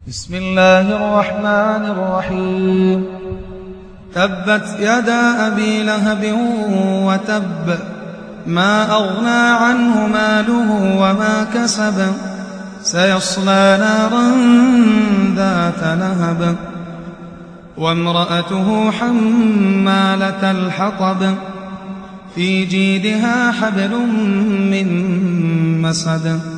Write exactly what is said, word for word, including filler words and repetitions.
بسم الله الرحمن الرحيم. تبت يدا أبي لهب وتب، ما أغنى عنه ماله وما كسب، سيصلى نارا ذات لهب، وامرأته حمالة الحطب، في جيدها حبل من مسد.